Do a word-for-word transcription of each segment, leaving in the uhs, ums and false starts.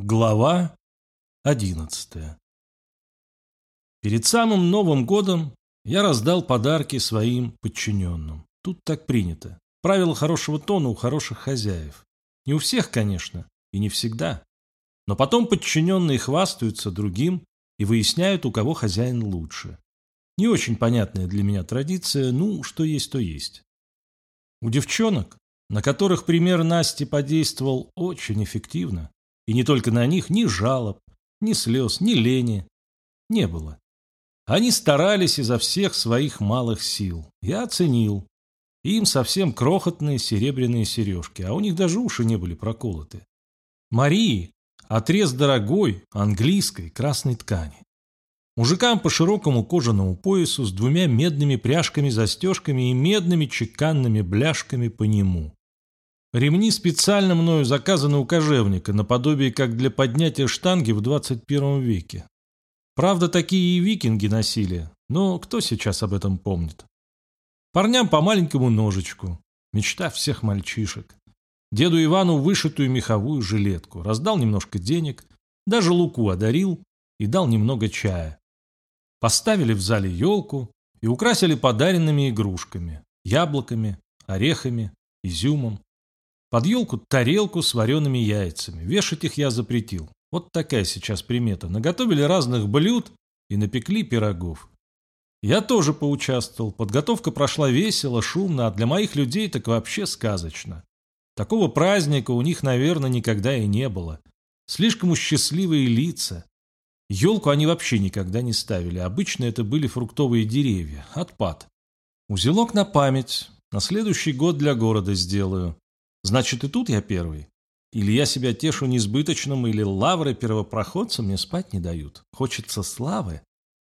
Глава одиннадцатая. Перед самым Новым годом я раздал подарки своим подчиненным. Тут так принято. Правило хорошего тона у хороших хозяев. Не у всех, конечно, и не всегда. Но потом подчиненные хвастаются другим и выясняют, у кого хозяин лучше. Не очень понятная для меня традиция, ну, что есть, то есть. У девчонок, на которых пример Насти подействовал очень эффективно, и не только на них, ни жалоб, ни слез, ни лени не было. Они старались изо всех своих малых сил. Я оценил. Им совсем крохотные серебряные сережки, а у них даже уши не были проколоты. Марии отрез дорогой английской красной ткани. Мужикам по широкому кожаному поясу с двумя медными пряжками-застежками и медными чеканными бляшками по нему. Ремни специально мною заказаны у кожевника, наподобие как для поднятия штанги в двадцать первом веке. Правда, такие и викинги носили, но кто сейчас об этом помнит? Парням по маленькому ножичку, мечта всех мальчишек. Деду Ивану вышитую меховую жилетку, раздал немножко денег, даже луку одарил и дал немного чая. Поставили в зале елку и украсили подаренными игрушками, яблоками, орехами, изюмом. Под елку тарелку с вареными яйцами. Вешать их я запретил. Вот такая сейчас примета. Наготовили разных блюд и напекли пирогов. Я тоже поучаствовал. Подготовка прошла весело, шумно, а для моих людей так вообще сказочно. Такого праздника у них, наверное, никогда и не было. Слишком уж счастливые лица. Елку они вообще никогда не ставили. Обычно это были фруктовые деревья. Отпад. Узелок на память. На следующий год для города сделаю. Значит, и тут я первый? Или я себя тешу несбыточным, или лавры первопроходца мне спать не дают? Хочется славы?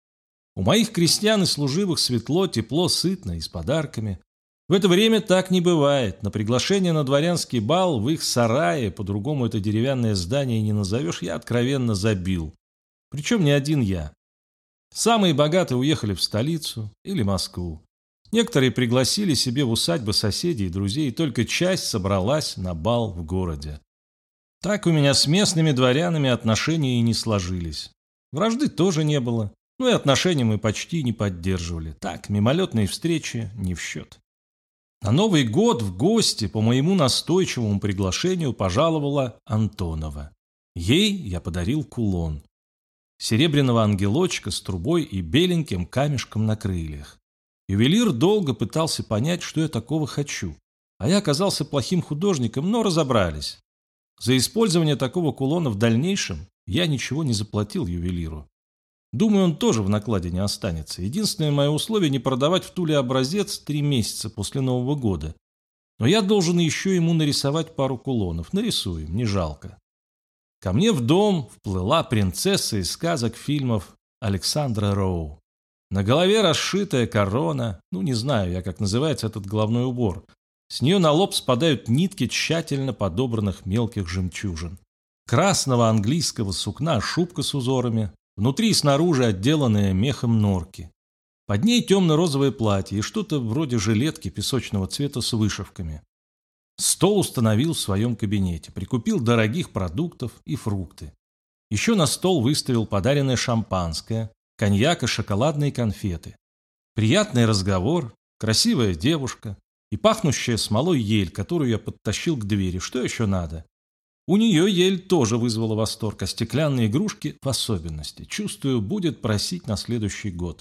У моих крестьян и служивых светло, тепло, сытно и с подарками. В это время так не бывает. На приглашение на дворянский бал в их сарае, по-другому это деревянное здание не назовешь, я откровенно забил. Причем не один я. Самые богатые уехали в столицу или Москву. Некоторые пригласили себе в усадьбы соседей и друзей, и только часть собралась на бал в городе. Так у меня с местными дворянами отношения и не сложились. Вражды тоже не было, ну и отношения мы почти не поддерживали. Так, мимолетные встречи не в счет. На Новый год в гости по моему настойчивому приглашению пожаловала Антонова. Ей я подарил кулон. Серебряного ангелочка с трубой и беленьким камешком на крыльях. Ювелир долго пытался понять, что я такого хочу. А я оказался плохим художником, но разобрались. За использование такого кулона в дальнейшем я ничего не заплатил ювелиру. Думаю, он тоже в накладе не останется. Единственное мое условие – не продавать в Туле образец три месяца после Нового года. Но я должен еще ему нарисовать пару кулонов. Нарисуем, не жалко. Ко мне в дом вплыла принцесса из сказок фильмов Александра Роу. На голове расшитая корона, ну не знаю я, как называется этот головной убор. С нее на лоб спадают нитки тщательно подобранных мелких жемчужин. Красного английского сукна шубка с узорами, внутри и снаружи отделанная мехом норки. Под ней темно-розовое платье и что-то вроде жилетки песочного цвета с вышивками. Стол установил в своем кабинете, прикупил дорогих продуктов и фрукты. Еще на стол выставил подаренное шампанское, коньяк и шоколадные конфеты. Приятный разговор, красивая девушка и пахнущая смолой ель, которую я подтащил к двери. Что еще надо? У нее ель тоже вызвала восторг, а стеклянные игрушки в особенности. Чувствую, будет просить на следующий год.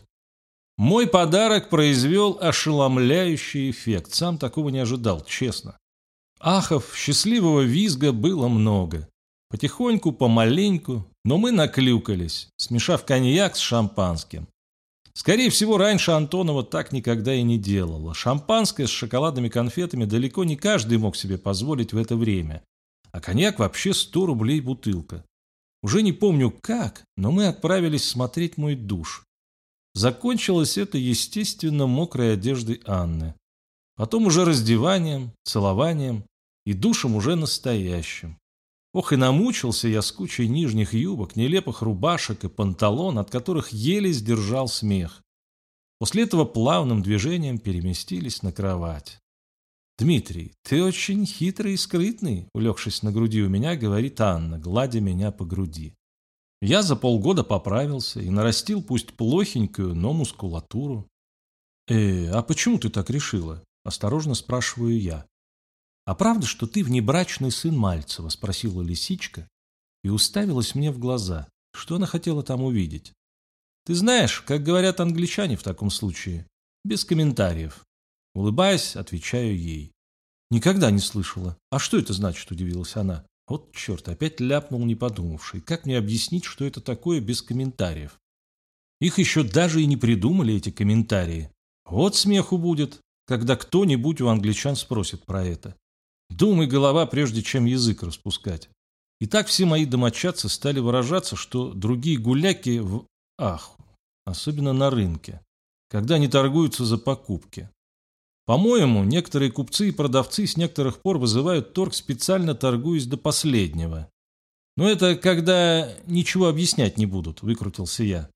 Мой подарок произвел ошеломляющий эффект. Сам такого не ожидал, честно. Ахов, счастливого визга было много. Потихоньку, помаленьку, но мы наклюкались, смешав коньяк с шампанским. Скорее всего, раньше Антонова так никогда и не делала. Шампанское с шоколадными конфетами далеко не каждый мог себе позволить в это время. А коньяк вообще сто рублей бутылка. Уже не помню как, но мы отправились смотреть мой душ. Закончилось это, естественно, мокрой одеждой Анны. Потом уже раздеванием, целованием и душем уже настоящим. Ох, и намучился я с кучей нижних юбок, нелепых рубашек и панталон, от которых еле сдержал смех. После этого плавным движением переместились на кровать. «Дмитрий, ты очень хитрый и скрытный», — улегшись на груди у меня, говорит Анна, гладя меня по груди. Я за полгода поправился и нарастил пусть плохенькую, но мускулатуру. «Э, а почему ты так решила?» – осторожно спрашиваю я. «А правда, что ты внебрачный сын Мальцева?» – спросила лисичка и уставилась мне в глаза. Что она хотела там увидеть? «Ты знаешь, как говорят англичане в таком случае, без комментариев». Улыбаясь, отвечаю ей. «Никогда не слышала. А что это значит?» – удивилась она. Вот черт, опять ляпнул, не подумавший. Как мне объяснить, что это такое без комментариев? Их еще даже и не придумали, эти комментарии. Вот смеху будет, когда кто-нибудь у англичан спросит про это. Думай, голова, прежде чем язык распускать. И так все мои домочадцы стали выражаться, что другие гуляки в аху, особенно на рынке, когда они торгуются за покупки. По-моему, некоторые купцы и продавцы с некоторых пор вызывают торг, специально торгуясь до последнего. Но это когда ничего объяснять не будут, выкрутился я.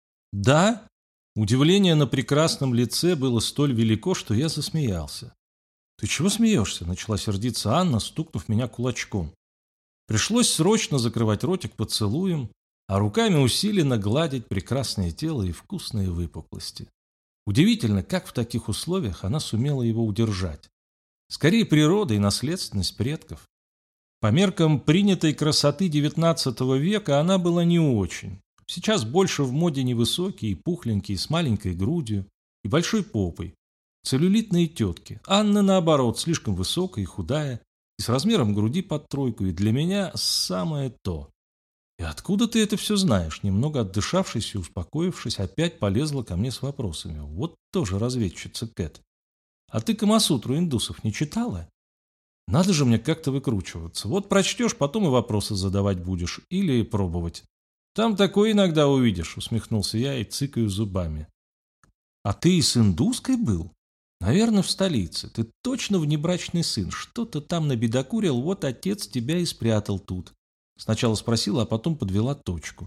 Да? Удивление на прекрасном лице было столь велико, что я засмеялся. «Ты чего смеешься?» – начала сердиться Анна, стукнув меня кулачком. Пришлось срочно закрывать ротик поцелуем, а руками усиленно гладить прекрасное тело и вкусные выпуклости. Удивительно, как в таких условиях она сумела его удержать. Скорее, природа и наследственность предков. По меркам принятой красоты девятнадцатого века она была не очень. Сейчас больше в моде невысокие и пухленькие, с маленькой грудью и большой попой. Целлюлитные тетки. Анна, наоборот, слишком высокая и худая, и с размером груди под тройку, и для меня самое то. «И откуда ты это все знаешь?» Немного отдышавшись и успокоившись, опять полезла ко мне с вопросами. Вот тоже разведчица Кэт. «А ты Камасутру индусов не читала?» «Надо же мне как-то выкручиваться. Вот прочтешь, потом и вопросы задавать будешь. Или пробовать». «Там такое иногда увидишь», — усмехнулся я и цыкаю зубами. «А ты и с индуской был? Наверное, в столице. Ты точно внебрачный сын. Что-то там набедокурил, вот отец тебя и спрятал тут». Сначала спросила, а потом подвела точку.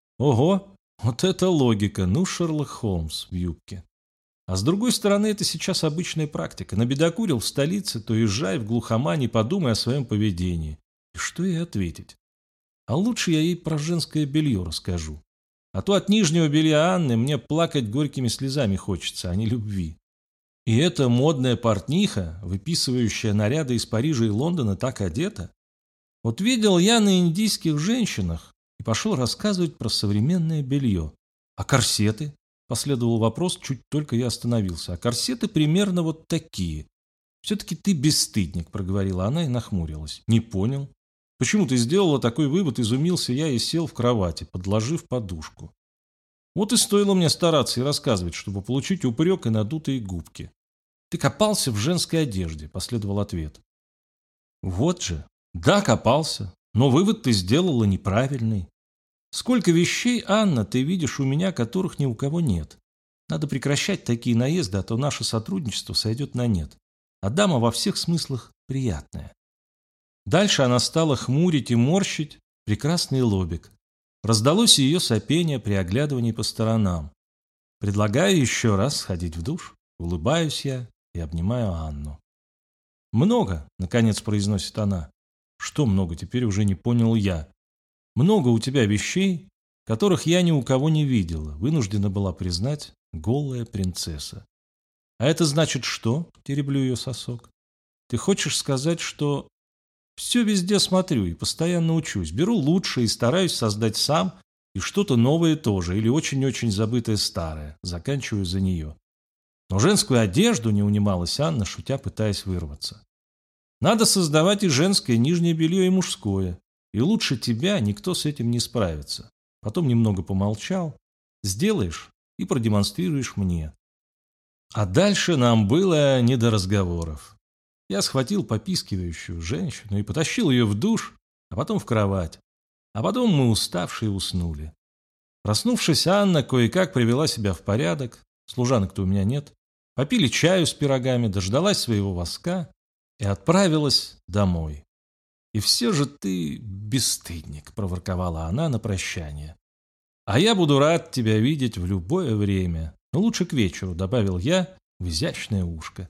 Ого, вот это логика, ну Шерлок Холмс в юбке. А с другой стороны, это сейчас обычная практика. Набедокурил в столице, то езжай в глухомань и подумай о своем поведении. И что ей ответить? А лучше я ей про женское белье расскажу. А то от нижнего белья Анны мне плакать горькими слезами хочется, а не любви. И эта модная портниха, выписывающая наряды из Парижа и Лондона, так одета. Вот видел я на индийских женщинах и пошел рассказывать про современное белье. А корсеты? Последовал вопрос, чуть только я остановился. А корсеты примерно вот такие. Все-таки ты бесстыдник, проговорила она и нахмурилась. Не понял. Почему ты сделала такой вывод, изумился я и сел в кровати, подложив подушку. Вот и стоило мне стараться и рассказывать, чтобы получить упрек и надутые губки. Ты копался в женской одежде, последовал ответ. Вот же. Да, копался, но вывод ты сделала неправильный. Сколько вещей, Анна, ты видишь у меня, которых ни у кого нет. Надо прекращать такие наезды, а то наше сотрудничество сойдет на нет. А дама во всех смыслах приятная. Дальше она стала хмурить и морщить прекрасный лобик. Раздалось ее сопение при оглядывании по сторонам. Предлагаю еще раз сходить в душ. Улыбаюсь я и обнимаю Анну. «Много», — наконец произносит она. «Что много, теперь уже не понял я. Много у тебя вещей, которых я ни у кого не видела», — вынуждена была признать голая принцесса. «А это значит что?» — тереблю ее сосок. «Ты хочешь сказать, что...» «Все везде смотрю и постоянно учусь. Беру лучшее и стараюсь создать сам, и что-то новое тоже, или очень-очень забытое старое. Заканчиваю за нее». Но женскую одежду не унималась Анна, шутя, пытаясь вырваться. «Надо создавать и женское нижнее белье, и мужское. И лучше тебя никто с этим не справится». Потом немного помолчал. «Сделаешь и продемонстрируешь мне». А дальше нам было не до разговоров. Я схватил попискивающую женщину и потащил ее в душ, а потом в кровать. А потом мы, уставшие, уснули. Проснувшись, Анна кое-как привела себя в порядок. Служанок-то у меня нет. Попили чаю с пирогами, дождалась своего воска и отправилась домой. «И все же ты бесстыдник», — проворковала она на прощание. «А я буду рад тебя видеть в любое время. Но лучше к вечеру», — добавил я в изящное ушко.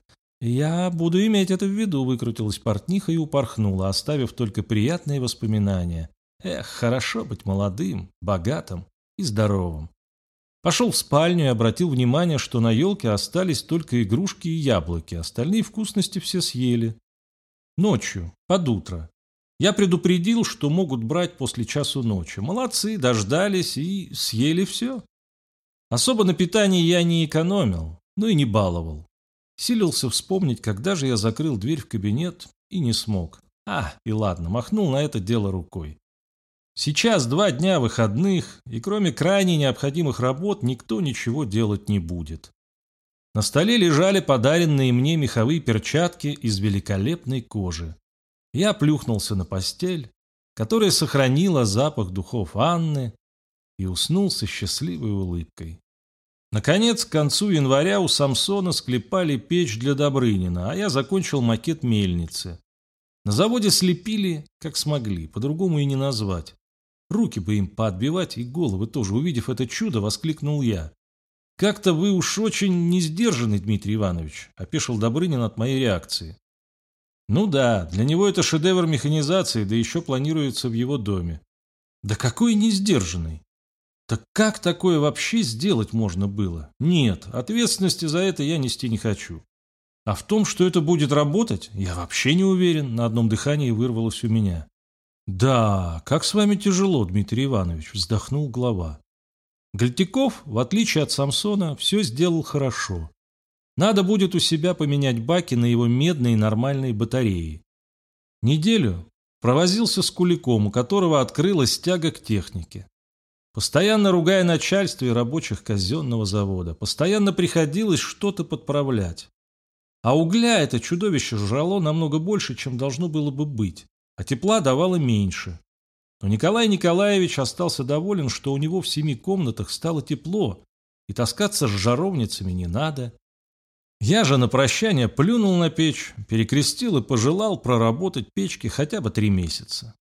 «Я буду иметь это в виду», — выкрутилась портниха и упорхнула, оставив только приятные воспоминания. Эх, хорошо быть молодым, богатым и здоровым. Пошел в спальню и обратил внимание, что на елке остались только игрушки и яблоки, остальные вкусности все съели. Ночью, под утро. Я предупредил, что могут брать после часу ночи. Молодцы, дождались и съели все. Особо на питании я не экономил, но и не баловал. Силился вспомнить, когда же я закрыл дверь в кабинет и не смог. А, и ладно, махнул на это дело рукой. Сейчас два дня выходных, и кроме крайне необходимых работ никто ничего делать не будет. На столе лежали подаренные мне меховые перчатки из великолепной кожи. Я плюхнулся на постель, которая сохранила запах духов Анны, и уснул со счастливой улыбкой. Наконец, к концу января у Самсона склепали печь для Добрынина, а я закончил макет мельницы. На заводе слепили, как смогли, по-другому и не назвать. Руки бы им поотбивать и головы тоже. Увидев это чудо, воскликнул я. «Как-то вы уж очень не сдержанный, Дмитрий Иванович», — опешил Добрынин от моей реакции. «Ну да, для него это шедевр механизации, да еще планируется в его доме». «Да какой не сдержанный? Так как такое вообще сделать можно было? Нет, ответственности за это я нести не хочу. А в том, что это будет работать, я вообще не уверен», — на одном дыхании вырвалось у меня. «Да, как с вами тяжело, Дмитрий Иванович», — вздохнул глава. Гальтяков, в отличие от Самсона, все сделал хорошо. Надо будет у себя поменять баки на его медные нормальные батареи. Неделю провозился с Куликом, у которого открылась тяга к технике. Постоянно ругая начальство и рабочих казенного завода, постоянно приходилось что-то подправлять. А угля это чудовище жрало намного больше, чем должно было бы быть, а тепла давало меньше. Но Николай Николаевич остался доволен, что у него в семи комнатах стало тепло, и таскаться с жаровницами не надо. Я же на прощание плюнул на печь, перекрестил и пожелал проработать печки хотя бы три месяца.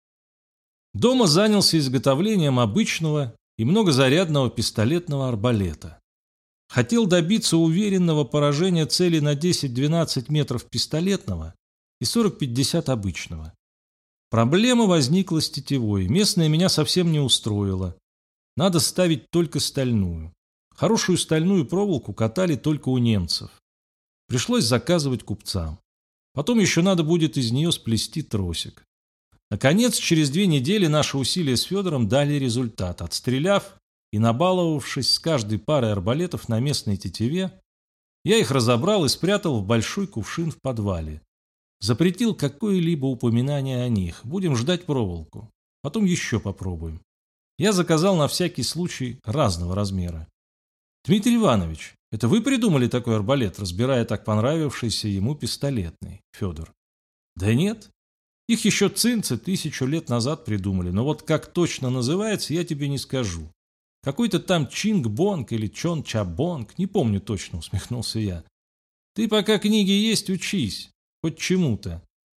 Дома занялся изготовлением обычного и многозарядного пистолетного арбалета. Хотел добиться уверенного поражения цели на десять-двенадцать метров пистолетного и сорок-пятьдесят обычного. Проблема возникла с тетивой. Местная меня совсем не устроила. Надо ставить только стальную. Хорошую стальную проволоку катали только у немцев. Пришлось заказывать купцам. Потом еще надо будет из нее сплести тросик. Наконец, через две недели наши усилия с Федором дали результат. Отстреляв и набаловавшись с каждой парой арбалетов на местной тетиве, я их разобрал и спрятал в большой кувшин в подвале. Запретил какое-либо упоминание о них. Будем ждать проволоку. Потом еще попробуем. Я заказал на всякий случай разного размера. Дмитрий Иванович, это вы придумали такой арбалет, разбирая так понравившийся ему пистолетный, Федор? Да нет. Их еще цинцы тысячу лет назад придумали, но вот как точно называется, я тебе не скажу. Какой-то там Чинг-Бонг или Чон-Ча-Бонг, не помню точно, усмехнулся я. Ты пока книги есть, учись. Хоть чему-то.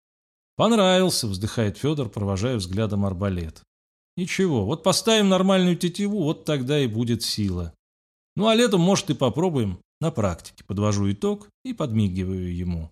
Понравился, вздыхает Федор, провожая взглядом арбалет. Ничего, вот поставим нормальную тетиву, вот тогда и будет сила. Ну а летом, может, и попробуем на практике. Подвожу итог и подмигиваю ему.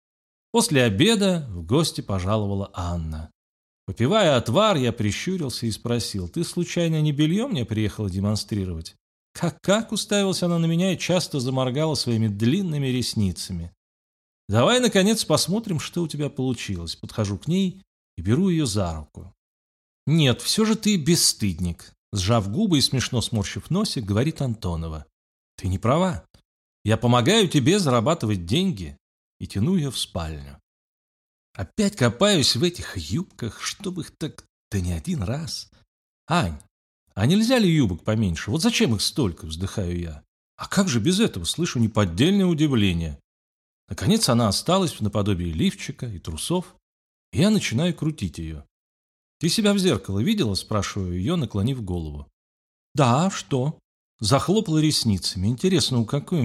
После обеда в гости пожаловала Анна. Попивая отвар, я прищурился и спросил: «Ты случайно не белье мне приехала демонстрировать?» «Как-как?» — уставилась она на меня и часто заморгала своими длинными ресницами. «Давай, наконец, посмотрим, что у тебя получилось». Подхожу к ней и беру ее за руку. «Нет, все же ты бесстыдник», — сжав губы и смешно сморщив носик, говорит Антонова. «Ты не права. Я помогаю тебе зарабатывать деньги». И тяну ее в спальню. Опять копаюсь в этих юбках, чтобы их так, да не один раз. «Ань, а нельзя ли юбок поменьше? Вот зачем их столько?» — вздыхаю я. «А как же без этого?» — слышу неподдельное удивление. Наконец она осталась в наподобие лифчика и трусов, и я начинаю крутить ее. «Ты себя в зеркало видела?» — спрашиваю ее, наклонив голову. «Да, что?» Захлопала ресницами. Интересно, у какой...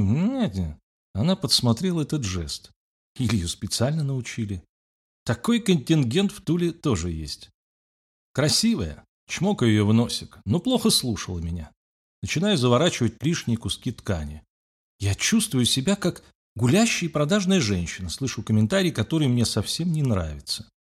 Она подсмотрела этот жест. Или ее специально научили. Такой контингент в Туле тоже есть. Красивая. Чмокаю ее в носик, но плохо слушала меня. Начинаю заворачивать лишние куски ткани. Я чувствую себя как Гулящая и продажная женщина. Слышу комментарий, который мне совсем не нравится.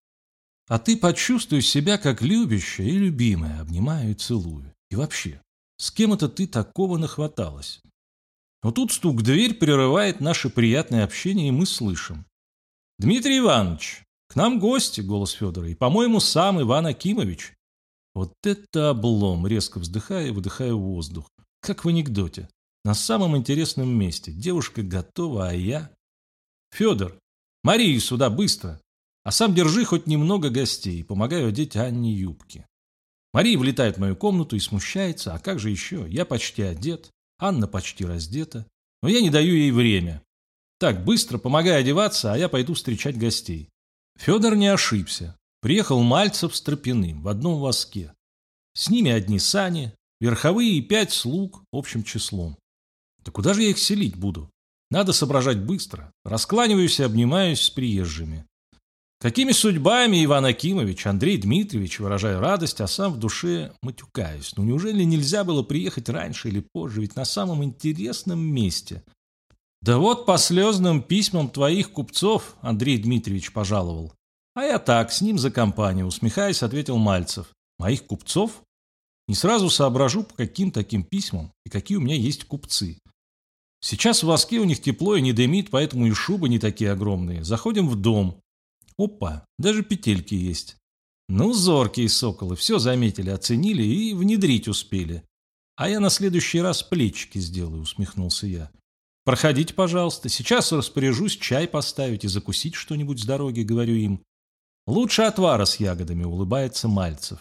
А ты почувствуй себя как любящая и любимая, обнимаю и целую. И вообще, с кем это ты такого нахваталась? Но тут стук в дверь прерывает наше приятное общение, и мы слышим. «Дмитрий Иванович, к нам гости», — голос Федора, «и, по-моему, сам Иван Акимович». Вот это облом, резко вздыхая и выдыхая воздух. Как в анекдоте. На самом интересном месте. Девушка готова, а я... «Федор, Марию сюда, быстро. А сам держи хоть немного гостей». Помогаю одеть Анне юбки. Мария влетает в мою комнату и смущается. А как же еще? Я почти одет. Анна почти раздета. Но я не даю ей время. Так, быстро, помогай одеваться, а я пойду встречать гостей. Федор не ошибся. Приехал Мальцев с Тропиным в одном воске. С ними одни сани, верховые и пять слуг общим числом. Да куда же я их селить буду? Надо соображать быстро. Раскланиваюсь и обнимаюсь с приезжими. Какими судьбами, Иван Акимович, Андрей Дмитриевич, выражаю радость, а сам в душе матюкаюсь. Ну неужели нельзя было приехать раньше или позже, ведь на самом интересном месте? Да вот по слезным письмам твоих купцов Андрей Дмитриевич пожаловал. А я так, с ним за компанию, усмехаясь, ответил Мальцев. Моих купцов? Не сразу соображу, по каким таким письмам и какие у меня есть купцы. Сейчас в воске у них тепло и не дымит, поэтому и шубы не такие огромные. Заходим в дом. Опа, даже петельки есть. Ну, зоркие соколы, все заметили, оценили и внедрить успели. А я на следующий раз плечики сделаю, усмехнулся я. Проходите, пожалуйста, сейчас распоряжусь чай поставить и закусить что-нибудь с дороги, говорю им. Лучше отвара с ягодами, улыбается Мальцев.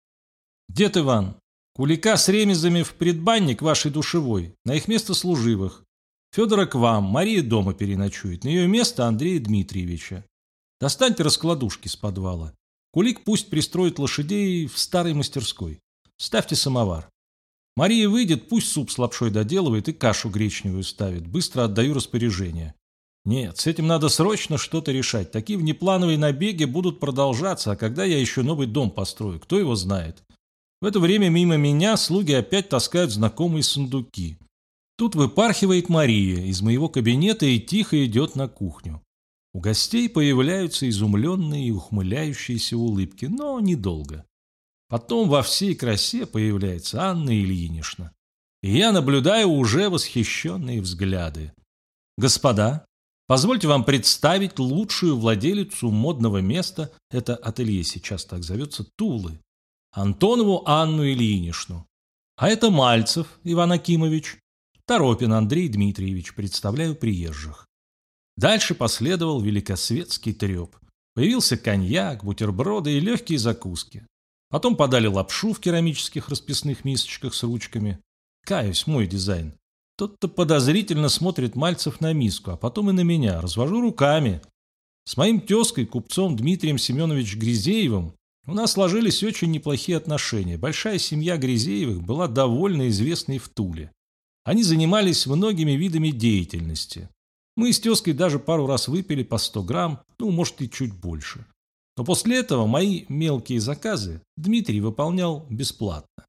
Дед Иван, кулика с ремезами в предбанник вашей душевой, на их место служивых. Федора к вам, Мария дома переночует, на ее место Андрея Дмитриевича. Достаньте раскладушки с подвала. Кулик пусть пристроит лошадей в старой мастерской. Ставьте самовар. Мария выйдет, пусть суп с лапшой доделывает и кашу гречневую ставит. Быстро отдаю распоряжение. Нет, с этим надо срочно что-то решать. Такие внеплановые набеги будут продолжаться, а когда я еще новый дом построю, кто его знает. В это время мимо меня слуги опять таскают знакомые сундуки. Тут выпархивает Мария из моего кабинета и тихо идет на кухню. У гостей появляются изумленные и ухмыляющиеся улыбки, но недолго. Потом во всей красе появляется Анна Ильинична. И я наблюдаю уже восхищенные взгляды. Господа, позвольте вам представить лучшую владелицу модного места, это ателье сейчас так зовется, Тулы, Антонову Анну Ильиничну. А это Мальцев Иван Акимович, Торопин Андрей Дмитриевич, представляю приезжих. Дальше последовал великосветский треп. Появился коньяк, бутерброды и легкие закуски. Потом подали лапшу в керамических расписных мисочках с ручками. Каюсь, мой дизайн. Тот-то подозрительно смотрит Мальцев на миску, а потом и на меня. Развожу руками. С моим тезкой, купцом Дмитрием Семеновичем Гризеевым, у нас сложились очень неплохие отношения. Большая семья Гризеевых была довольно известной в Туле. Они занимались многими видами деятельности. Мы с тезкой даже пару раз выпили по сто грамм, ну, может, и чуть больше. Но после этого мои мелкие заказы Дмитрий выполнял бесплатно.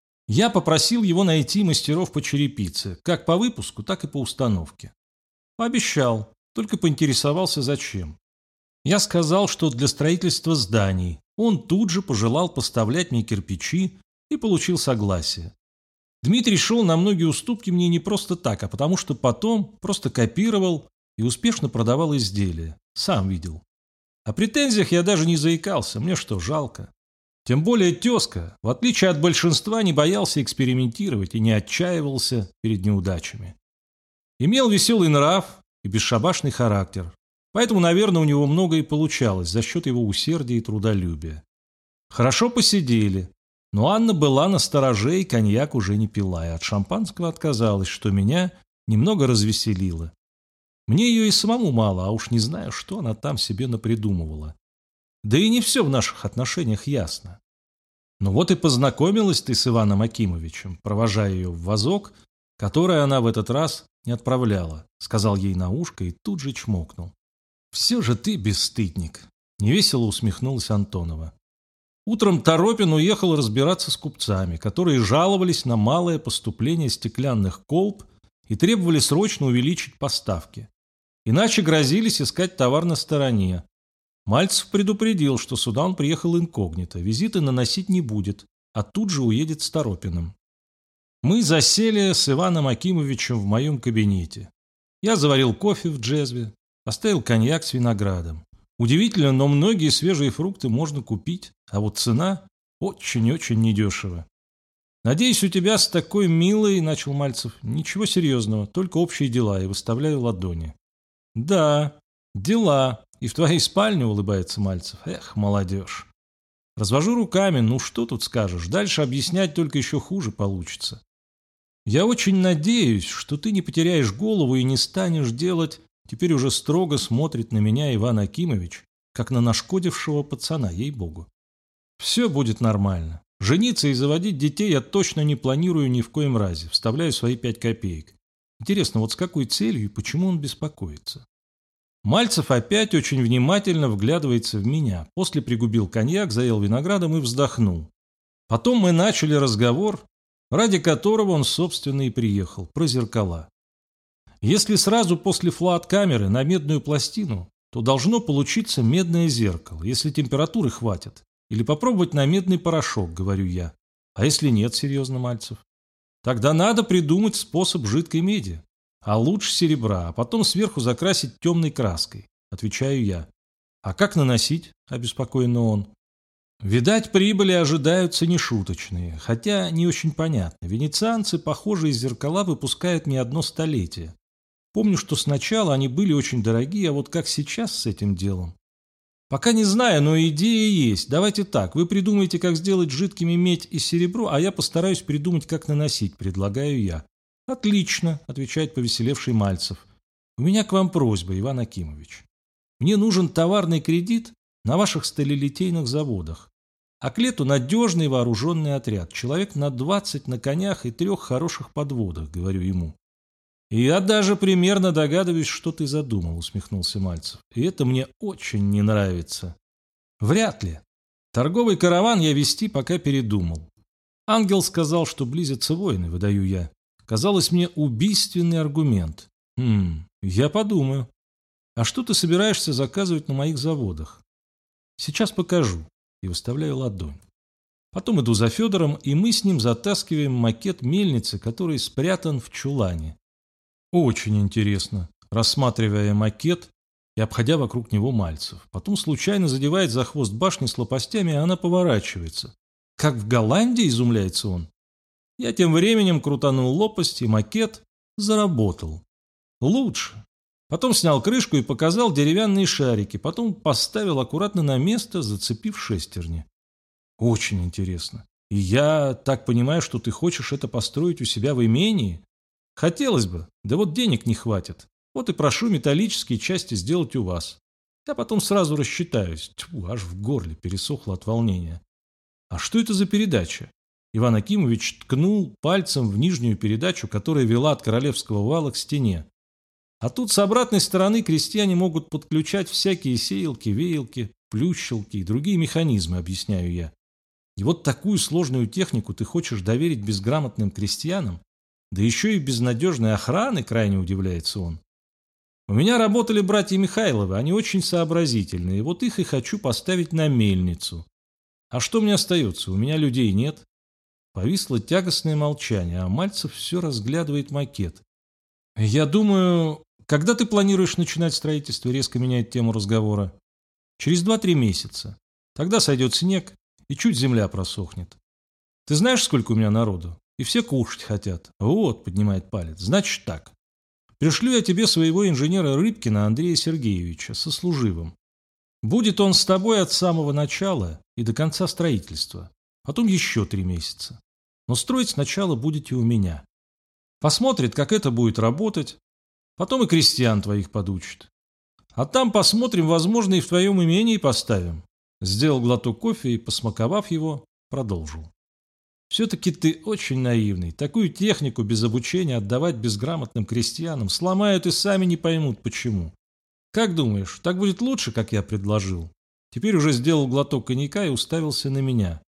Я попросил его найти мастеров по черепице, как по выпуску, так и по установке. Пообещал, только поинтересовался, зачем. Я сказал, что для строительства зданий. Он тут же пожелал поставлять мне кирпичи и получил согласие. Дмитрий шел на многие уступки мне не просто так, а потому что потом просто копировал и успешно продавал изделия. Сам видел. О претензиях я даже не заикался, мне что, жалко. Тем более тезка, в отличие от большинства, не боялся экспериментировать и не отчаивался перед неудачами. Имел веселый нрав и бесшабашный характер, поэтому, наверное, у него многое получалось за счет его усердия и трудолюбия. Хорошо посидели. Но Анна была настороже и коньяк уже не пила, и от шампанского отказалась, что меня немного развеселило. Мне ее и самому мало, а уж не знаю, что она там себе напридумывала. Да и не все в наших отношениях ясно. Ну вот и познакомилась ты с Иваном Акимовичем, провожая ее в вазок, который она в этот раз не отправляла, сказал ей на ушко и тут же чмокнул. «Все же ты бесстыдник», — невесело усмехнулась Антонова. Утром Торопин уехал разбираться с купцами, которые жаловались на малое поступление стеклянных колб и требовали срочно увеличить поставки. Иначе грозились искать товар на стороне. Мальцев предупредил, что сюда он приехал инкогнито, визиты наносить не будет, а тут же уедет с Торопиным. Мы засели с Иваном Акимовичем в моем кабинете. Я заварил кофе в джезве, поставил коньяк с виноградом. Удивительно, но многие свежие фрукты можно купить, а вот цена очень-очень недешево. «Надеюсь, у тебя с такой милой, — начал Мальцев, — ничего серьезного, только общие дела», и выставляю ладони. «Да, дела. И в твоей спальне, — улыбается Мальцев. — Эх, молодежь». Развожу руками, ну что тут скажешь, дальше объяснять только еще хуже получится. «Я очень надеюсь, что ты не потеряешь голову и не станешь делать...» Теперь уже строго смотрит на меня Иван Акимович, как на нашкодившего пацана, ей-богу. «Все будет нормально. Жениться и заводить детей я точно не планирую ни в коем разе. Вставляю свои пять копеек. Интересно, вот с какой целью и почему он беспокоится?» Мальцев опять очень внимательно вглядывается в меня. После пригубил коньяк, заел виноградом и вздохнул. Потом мы начали разговор, ради которого он, собственно, и приехал, про зеркала. Если сразу после флат-камеры на медную пластину, то должно получиться медное зеркало, если температуры хватит. Или попробовать на медный порошок, говорю я. А если нет, серьезно, Мальцев? Тогда надо придумать способ жидкой меди. А лучше серебра, а потом сверху закрасить темной краской, отвечаю я. А как наносить? Обеспокоенно он. Видать, прибыли ожидаются нешуточные, хотя не очень понятно. Венецианцы похожие зеркала выпускают не одно столетие. Помню, что сначала они были очень дорогие, а вот как сейчас с этим делом? Пока не знаю, но идея есть. Давайте так, вы придумаете, как сделать жидкими медь и серебро, а я постараюсь придумать, как наносить, предлагаю я. Отлично, отвечает повеселевший Мальцев. У меня к вам просьба, Иван Акимович. Мне нужен товарный кредит на ваших сталелитейных заводах. А к лету надежный вооруженный отряд, человек на двадцать на конях и трех хороших подводах, говорю ему. «И я даже примерно догадываюсь, что ты задумал», — усмехнулся Мальцев. «И это мне очень не нравится». «Вряд ли. Торговый караван я вести пока передумал. Ангел сказал, что близятся войны, выдаю я. Казалось мне убийственный аргумент. Хм, я подумаю. А что ты собираешься заказывать на моих заводах?» «Сейчас покажу», и выставляю ладонь. Потом иду за Федором, и мы с ним затаскиваем макет мельницы, который спрятан в чулане. Очень интересно, рассматривая макет и обходя вокруг него Мальцев. Потом случайно задевает за хвост башни с лопастями, и она поворачивается. «Как в Голландии?» – изумляется он. Я тем временем крутанул лопасть, и макет заработал. Лучше. Потом снял крышку и показал деревянные шарики, потом поставил аккуратно на место, зацепив шестерни. Очень интересно. И я так понимаю, что ты хочешь это построить у себя в имении? Хотелось бы, да вот денег не хватит. Вот и прошу металлические части сделать у вас. Я потом сразу рассчитаюсь. Тьфу, аж в горле пересохло от волнения. А что это за передача? Иван Акимович ткнул пальцем в нижнюю передачу, которая вела от Королевского вала к стене. А тут с обратной стороны крестьяне могут подключать всякие сеялки, веялки, плющелки и другие механизмы, объясняю я. И вот такую сложную технику ты хочешь доверить безграмотным крестьянам? Да еще и без надежной охраны, крайне удивляется он. У меня работали братья Михайловы, они очень сообразительные, вот их и хочу поставить на мельницу. А что мне остается? У меня людей нет. Повисло тягостное молчание, а Мальцев все разглядывает макет. Я думаю, когда ты планируешь начинать строительство, резко меняет тему разговора. Через два-три месяца. Тогда сойдет снег, и чуть земля просохнет. Ты знаешь, сколько у меня народу? И все кушать хотят. Вот, поднимает палец. Значит так. Пришлю я тебе своего инженера Рыбкина Андрея Сергеевича со служивым. Будет он с тобой от самого начала и до конца строительства. Потом еще три месяца. Но строить сначала будете у меня. Посмотрит, как это будет работать. Потом и крестьян твоих подучит. А там посмотрим, возможно, и в твоем имении поставим. Сделал глоток кофе и, посмаковав его, продолжил. Все-таки ты очень наивный. Такую технику без обучения отдавать безграмотным крестьянам сломают и сами не поймут, почему. Как думаешь, так будет лучше, как я предложил? Теперь уже сделал глоток коньяка и уставился на меня.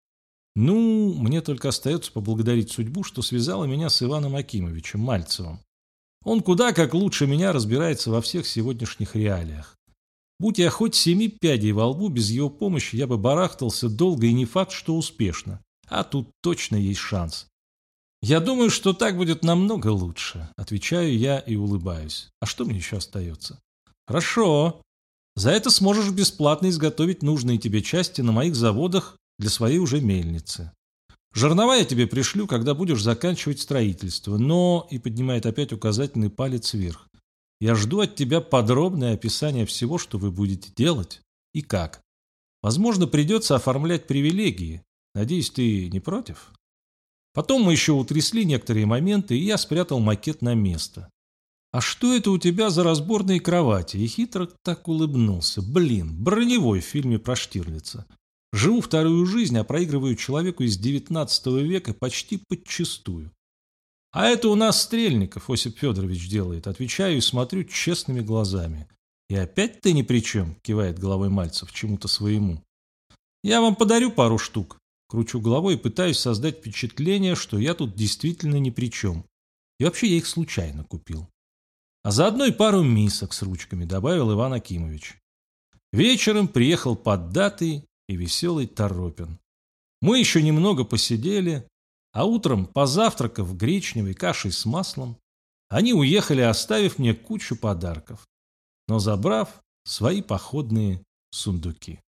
Ну, мне только остается поблагодарить судьбу, что связала меня с Иваном Акимовичем Мальцевым. Он куда как лучше меня разбирается во всех сегодняшних реалиях. Будь я хоть семи пядей во лбу, без его помощи я бы барахтался долго и не факт, что успешно. А тут точно есть шанс. «Я думаю, что так будет намного лучше», – отвечаю я и улыбаюсь. «А что мне еще остается?» «Хорошо. За это сможешь бесплатно изготовить нужные тебе части на моих заводах для своей уже мельницы. Жернова я тебе пришлю, когда будешь заканчивать строительство, но...» И поднимает опять указательный палец вверх. «Я жду от тебя подробное описание всего, что вы будете делать и как. Возможно, придется оформлять привилегии. Надеюсь, ты не против?» Потом мы еще утрясли некоторые моменты, и я спрятал макет на место. «А что это у тебя за разборные кровати?» И хитро так улыбнулся. «Блин, броневой в фильме про Штирлица. Живу вторую жизнь, а проигрываю человеку из девятнадцатого века почти подчистую. А это у нас Стрельников Осип Федорович делает». Отвечаю и смотрю честными глазами. «И опять ты ни при чем?» – кивает головой Мальцев чему-то своему. «Я вам подарю пару штук». Кручу головой и пытаюсь создать впечатление, что я тут действительно ни при чем. И вообще я их случайно купил. А заодно и пару мисок с ручками, добавил Иван Акимович. Вечером приехал поддатый и веселый Торопин. Мы еще немного посидели, а утром, позавтракав гречневой кашей с маслом, они уехали, оставив мне кучу подарков, но забрав свои походные сундуки.